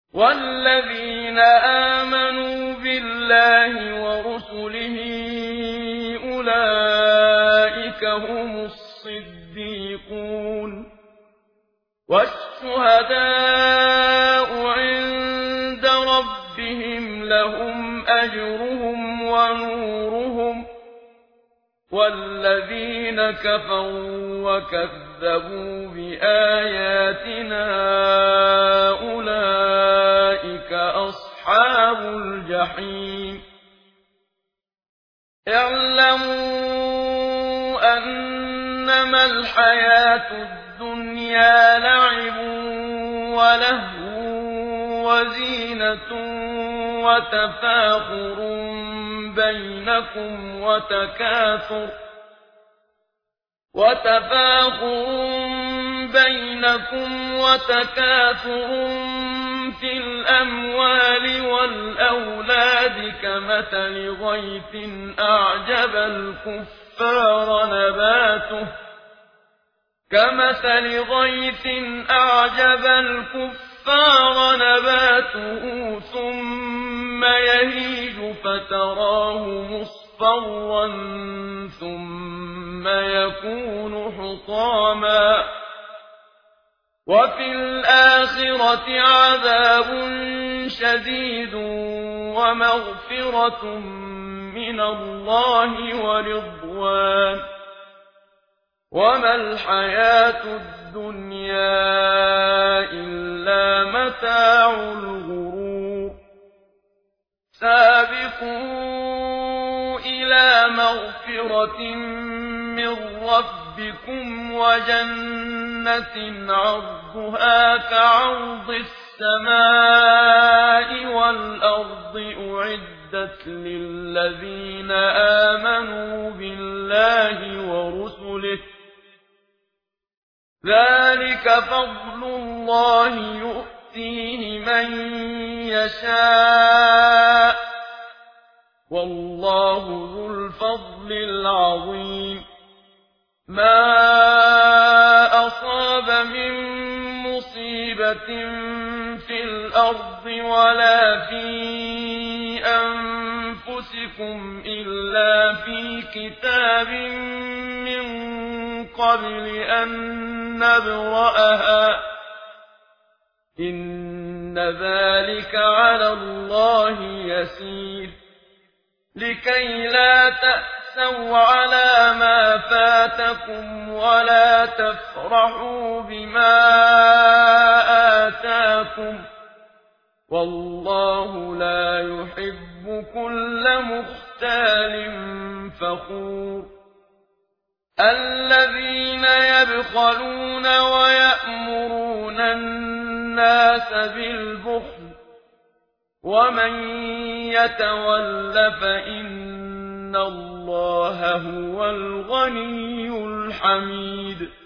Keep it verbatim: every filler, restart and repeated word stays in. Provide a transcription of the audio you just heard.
والذين آمنوا بالله ورسله أولئك هم الصديقون والشهداء عند ربهم لهم أجرهم ونورهم والذين كفروا وكذبوا بآياتنا أولئك أصحاب الجحيم اعلموا أنما الحياة الدنيا لعب ولهو وزينة وتفاخر بينكم وتكاثر وتفاخر بينكم وتكاثر في الأموال والأولاد كمثل غيث أعجب الكفار نباته كمثل غيث أعجب الكفار نباته ثم يهيج فتراه مصفرا ثم يكون حطاما وفي الآخرة عذاب شديد ومغفرة من الله ورضوان وما الحياة الدنيا إلا متاع الغرور سابقوا إلى مغفرة من ربكم وجنة عرضها كعرض السماء والأرض أعدت للذين آمنوا بالله ورسله ذلك فضل الله يؤتيه من يشاء والله ذو الفضل العظيم ما أصاب من مصيبة في الأرض ولا في أنفسكم إلا في كتاب من قبل أن نبرأها إن ذلك على الله يسير لكي لا تأسوا على ما فاتكم ولا تفرحوا بما آتاكم والله لا يحب كل مختال فخور الذين يبخلون ويأمرون الناس بالبخل ومن يتول فإن الله هو الغني الحميد